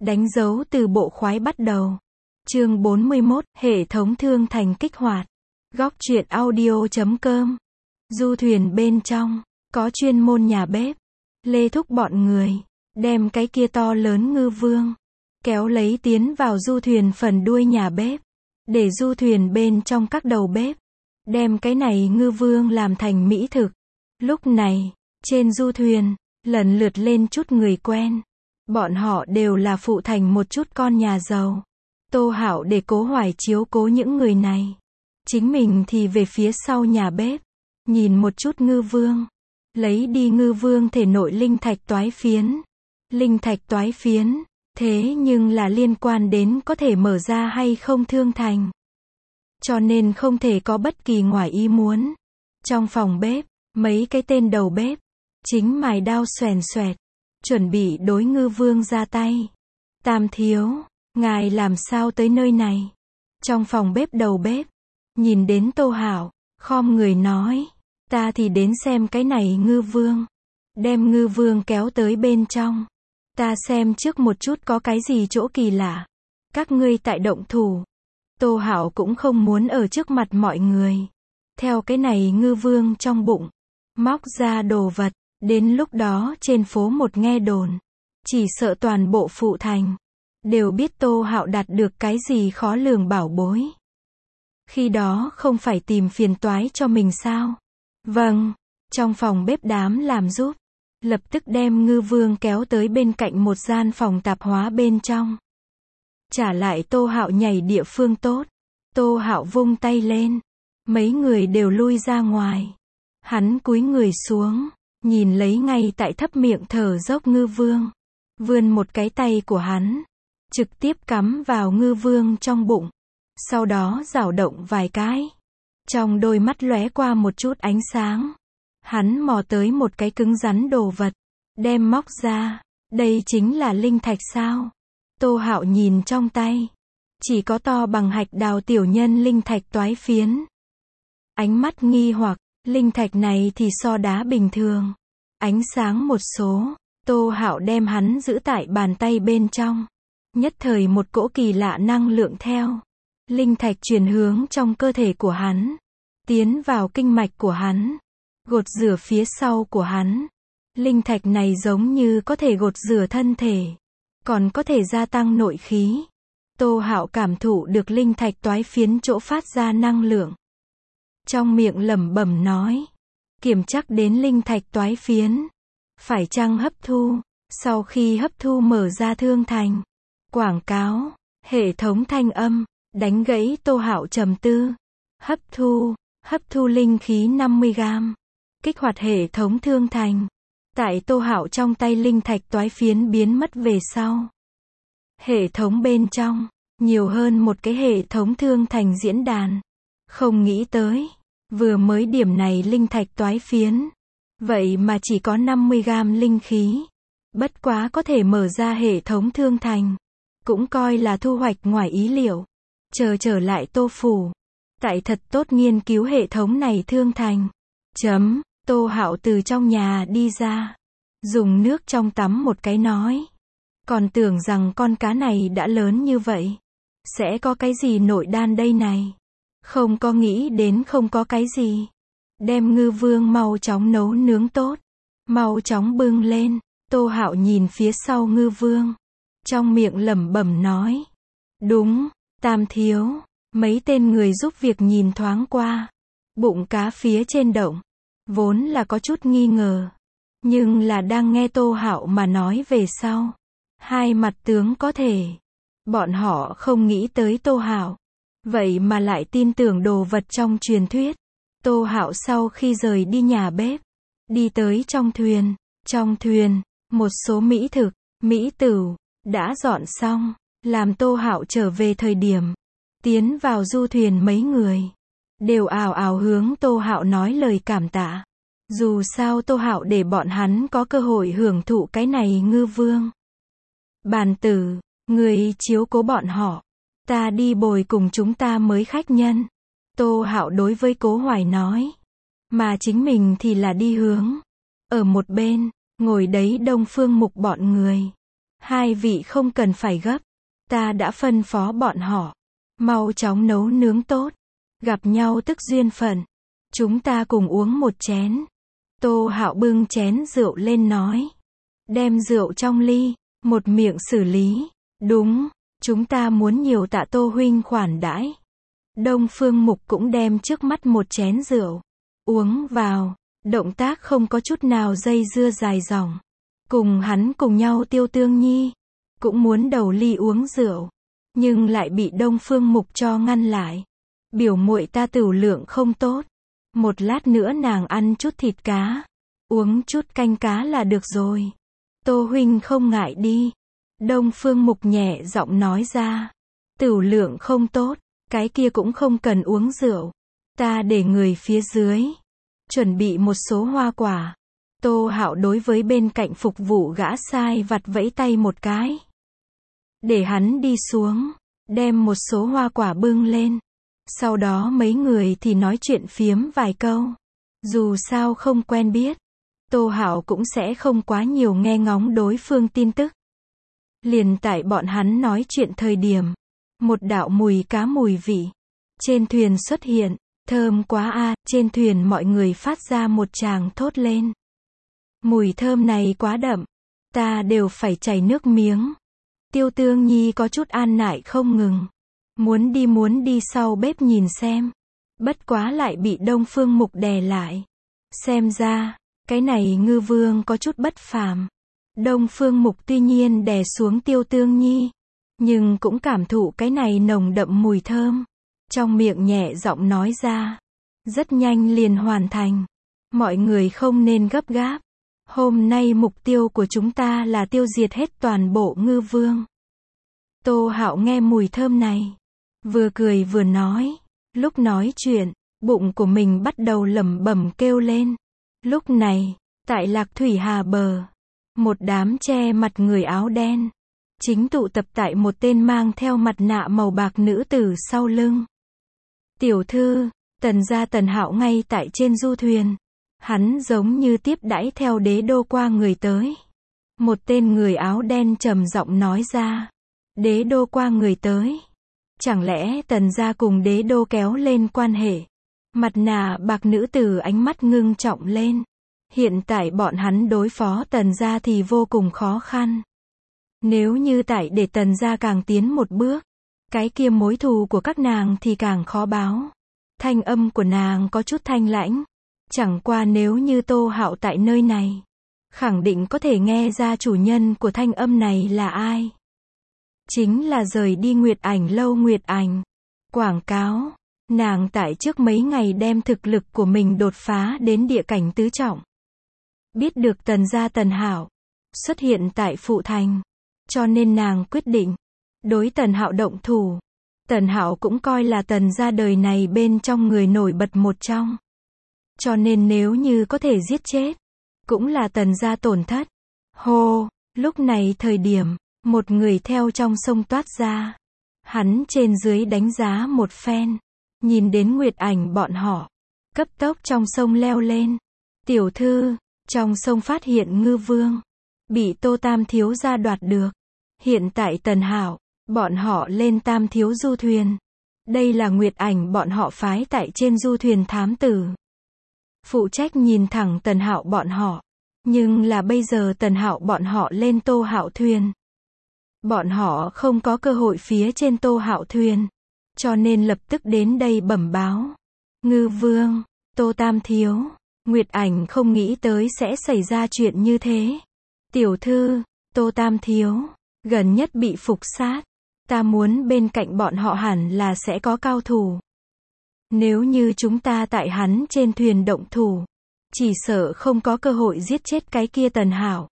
Đánh dấu từ bộ khoái bắt đầu. Chương 41, hệ thống thương thành kích hoạt. Góc truyện audio.com. Du thuyền bên trong, có chuyên môn nhà bếp. Lê Thúc bọn người, đem cái kia to lớn ngư vương, kéo lấy tiến vào du thuyền phần đuôi nhà bếp. Để du thuyền bên trong các đầu bếp, đem cái này ngư vương làm thành mỹ thực. Lúc này, trên du thuyền, lần lượt lên chút người quen. Bọn họ đều là phụ thành một chút con nhà giàu. Tô Hạo để Cố Hoài chiếu cố những người này. Chính mình thì về phía sau nhà bếp, nhìn một chút ngư vương. Lấy đi ngư vương thể nội linh thạch toái phiến. Linh thạch toái phiến, thế nhưng là liên quan đến có thể mở ra hay không thương thành. Cho nên không thể có bất kỳ ngoài ý muốn. Trong phòng bếp, mấy cái tên đầu bếp, chính mài đao xoèn xoẹt, chuẩn bị đối ngư vương ra tay. Tam thiếu, ngài làm sao tới nơi này? Trong phòng bếp đầu bếp, nhìn đến Tô Hạo, khom người nói, ta thì đến xem cái này ngư vương. Đem ngư vương kéo tới bên trong. Ta xem trước một chút có cái gì chỗ kỳ lạ. Các ngươi tại động thủ. Tô Hạo cũng không muốn ở trước mặt mọi người. Theo cái này ngư vương trong bụng, móc ra đồ vật. Đến lúc đó trên phố một nghe đồn, chỉ sợ toàn bộ phụ thành đều biết Tô Hạo đạt được cái gì khó lường bảo bối. Khi đó không phải tìm phiền toái cho mình sao? Vâng, trong phòng bếp đám làm giúp, lập tức đem ngư vương kéo tới bên cạnh một gian phòng tạp hóa bên trong. Trả lại Tô Hạo nhảy địa phương tốt. Tô Hạo vung tay lên, mấy người đều lui ra ngoài. Hắn cúi người xuống, nhìn lấy ngay tại thấp miệng thở dốc ngư vương. Vươn một cái tay của hắn, trực tiếp cắm vào ngư vương trong bụng. Sau đó giảo động vài cái. Trong đôi mắt lóe qua một chút ánh sáng. Hắn mò tới một cái cứng rắn đồ vật, đem móc ra. Đây chính là linh thạch sao? Tô Hạo nhìn trong tay, chỉ có to bằng hạch đào tiểu nhân linh thạch toái phiến. Ánh mắt nghi hoặc, linh thạch này thì so đá bình thường. Ánh sáng một số, Tô Hạo đem hắn giữ tại bàn tay bên trong. Nhất thời một cỗ kỳ lạ năng lượng theo linh thạch chuyển hướng trong cơ thể của hắn, tiến vào kinh mạch của hắn, gột rửa phía sau của hắn. Linh thạch này giống như có thể gột rửa thân thể, còn có thể gia tăng nội khí. Tô Hạo cảm thụ được linh thạch toái phiến chỗ phát ra năng lượng. Trong miệng lẩm bẩm nói, kiểm chắc đến linh thạch toái phiến, phải chăng hấp thu. Sau khi hấp thu mở ra thương thành. Quảng cáo, hệ thống thanh âm, đánh gãy Tô Hạo trầm tư. Hấp thu linh khí 50g. Kích hoạt hệ thống thương thành. Tại Tô Hạo trong tay linh thạch toái phiến biến mất về sau. Hệ thống bên trong, nhiều hơn một cái hệ thống thương thành diễn đàn. Không nghĩ tới, vừa mới điểm này linh thạch toái phiến. Vậy mà chỉ có 50g linh khí. Bất quá có thể mở ra hệ thống thương thành. Cũng coi là thu hoạch ngoài ý liệu. Trở lại Tô Phủ. Tại thật tốt nghiên cứu hệ thống này thương thành. Tô Hạo từ trong nhà đi ra. Dùng nước trong tắm một cái nói. Còn tưởng rằng con cá này đã lớn như vậy. Sẽ có cái gì nội đan đây này. Không có nghĩ đến không có cái gì. Đem ngư vương mau chóng nấu nướng tốt. Mau chóng bưng lên. Tô Hạo nhìn phía sau ngư vương. Trong miệng lẩm bẩm nói. Đúng, Tam thiếu. Mấy tên người giúp việc nhìn thoáng qua. Bụng cá phía trên động. Vốn là có chút nghi ngờ. Nhưng là đang nghe Tô Hạo mà nói về sau. Hai mặt tướng có thể. Bọn họ không nghĩ tới Tô Hạo. Vậy mà lại tin tưởng đồ vật trong truyền thuyết. Tô Hạo sau khi rời đi nhà bếp. Đi tới trong thuyền. Trong thuyền, một số mỹ thực, mỹ tửu, đã dọn xong. Làm Tô Hạo trở về thời điểm. Tiến vào du thuyền mấy người. Đều ào ào hướng Tô Hạo nói lời cảm tạ. Dù sao Tô Hạo để bọn hắn có cơ hội hưởng thụ cái này ngư vương. Bàn tử, người chiếu cố bọn họ. Ta đi bồi cùng chúng ta mới khách nhân. Tô Hạo đối với Cố Hoài nói. Mà chính mình thì là đi hướng. Ở một bên, ngồi đấy Đông Phương Mục bọn người. Hai vị không cần phải gấp. Ta đã phân phó bọn họ. Mau chóng nấu nướng tốt. Gặp nhau tức duyên phận. Chúng ta cùng uống một chén. Tô Hạo bưng chén rượu lên nói. Đem rượu trong ly. Một miệng xử lý. Đúng, chúng ta muốn nhiều tạ Tô huynh khoản đãi. Đông Phương Mục cũng đem trước mắt một chén rượu. Uống vào. Động tác không có chút nào dây dưa dài dòng. Cùng hắn cùng nhau Tiêu Tương Nhi. Cũng muốn đầu ly uống rượu. Nhưng lại bị Đông Phương Mục cho ngăn lại. Biểu muội ta tửu lượng không tốt. Một lát nữa nàng ăn chút thịt cá. Uống chút canh cá là được rồi. Tô huynh không ngại đi. Đông Phương Mục nhẹ giọng nói ra. Tửu lượng không tốt. Cái kia cũng không cần uống rượu. Ta để người phía dưới. Chuẩn bị một số hoa quả. Tô Hạo đối với bên cạnh phục vụ gã sai vặt vẫy tay một cái. Để hắn đi xuống. Đem một số hoa quả bưng lên. Sau đó mấy người thì nói chuyện phiếm vài câu. Dù sao không quen biết. Tô Hạo cũng sẽ không quá nhiều nghe ngóng đối phương tin tức. Liền tại bọn hắn nói chuyện thời điểm. Một đạo mùi cá mùi vị. Trên thuyền xuất hiện. Thơm quá a. Trên thuyền mọi người phát ra một tràng thốt lên. Mùi thơm này quá đậm. Ta đều phải chảy nước miếng. Tiêu Tương Nhi có chút an nại không ngừng. Muốn đi sau bếp nhìn xem. Bất quá lại bị Đông Phương Mục đè lại. Xem ra, cái này ngư vương có chút bất phàm. Đông Phương Mục tuy nhiên đè xuống Tiêu Tương Nhi. Nhưng cũng cảm thụ cái này nồng đậm mùi thơm. Trong miệng nhẹ giọng nói ra. Rất nhanh liền hoàn thành. Mọi người không nên gấp gáp. Hôm nay mục tiêu của chúng ta là tiêu diệt hết toàn bộ ngư vương. Tô Hạo nghe mùi thơm này. Vừa cười vừa nói. Lúc nói chuyện, bụng của mình bắt đầu lẩm bẩm kêu lên. Lúc này, tại Lạc Thủy Hà bờ, một đám che mặt người áo đen chính tụ tập tại một tên mang theo mặt nạ màu bạc nữ tử sau lưng. Tiểu thư, Tần gia Tần Hạo ngay tại trên du thuyền. Hắn giống như tiếp đãi theo đế đô qua người tới. Một tên người áo đen trầm giọng nói ra. Đế đô qua người tới. Chẳng lẽ Tần gia cùng đế đô kéo lên quan hệ? Mặt nạ bạc nữ tử ánh mắt ngưng trọng lên. Hiện tại bọn hắn đối phó Tần gia thì vô cùng khó khăn. Nếu như tại để Tần gia càng tiến một bước, cái kia mối thù của các nàng thì càng khó báo. Thanh âm của nàng có chút thanh lãnh. Chẳng qua nếu như Tô Hạo tại nơi này, khẳng định có thể nghe ra chủ nhân của thanh âm này là ai. Chính là rời đi Nguyệt Ảnh lâu Nguyệt Ảnh. Quảng cáo, nàng tại trước mấy ngày đem thực lực của mình đột phá đến địa cảnh tứ trọng. Biết được Tần gia Tần Hạo xuất hiện tại Phụ Thành, cho nên nàng quyết định đối Tần Hạo động thủ. Tần Hạo cũng coi là Tần gia đời này bên trong người nổi bật một trong. Cho nên nếu như có thể giết chết, cũng là Tần gia tổn thất. Hô, lúc này thời điểm, một người theo trong sông toát ra. Hắn trên dưới đánh giá một phen, nhìn đến Nguyệt Ảnh bọn họ, cấp tốc trong sông leo lên. Tiểu thư, trong sông phát hiện ngư vương, bị Tô Tam thiếu gia đoạt được. Hiện tại Tần Hạo, bọn họ lên Tam thiếu du thuyền. Đây là Nguyệt Ảnh bọn họ phái tại trên du thuyền thám tử. Phụ trách nhìn thẳng Tần Hạo bọn họ. Nhưng là bây giờ Tần Hạo bọn họ lên Tô Hạo thuyền. Bọn họ không có cơ hội phía trên Tô Hạo thuyền. Cho nên lập tức đến đây bẩm báo. Ngư vương, Tô Tam thiếu, Nguyệt Ảnh không nghĩ tới sẽ xảy ra chuyện như thế. Tiểu thư, Tô Tam thiếu, gần nhất bị phục sát. Ta muốn bên cạnh bọn họ hẳn là sẽ có cao thủ. Nếu như chúng ta tại hắn trên thuyền động thủ, chỉ sợ không có cơ hội giết chết cái kia Tần Hạo.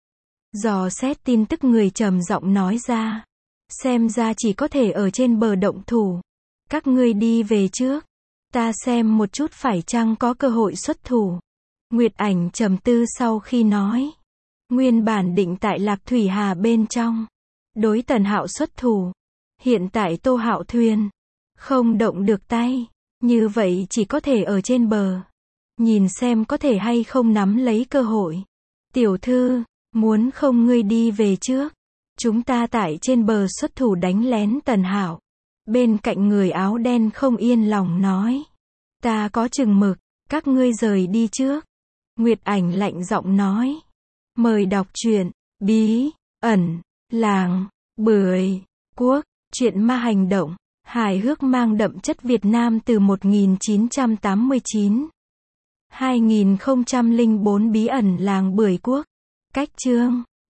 Dò xét tin tức người trầm giọng nói ra. Xem ra chỉ có thể ở trên bờ động thủ. Các ngươi đi về trước. Ta xem một chút phải chăng có cơ hội xuất thủ. Nguyệt Ảnh trầm tư sau khi nói. Nguyên bản định tại Lạc Thủy Hà bên trong. Đối Tần Hạo xuất thủ. Hiện tại Tô Hạo thuyền. Không động được tay. Như vậy chỉ có thể ở trên bờ. Nhìn xem có thể hay không nắm lấy cơ hội. Tiểu thư, muốn không ngươi đi về trước. Chúng ta tại trên bờ xuất thủ đánh lén Tần Hạo. Bên cạnh người áo đen không yên lòng nói. Ta có chừng mực, các ngươi rời đi trước. Nguyệt Ảnh lạnh giọng nói. Mời đọc truyện, bí, ẩn, làng, bưởi, quốc, truyện ma hành động, hài hước mang đậm chất Việt Nam từ 1989. 2004 bí ẩn làng bưởi quốc. Cách chương.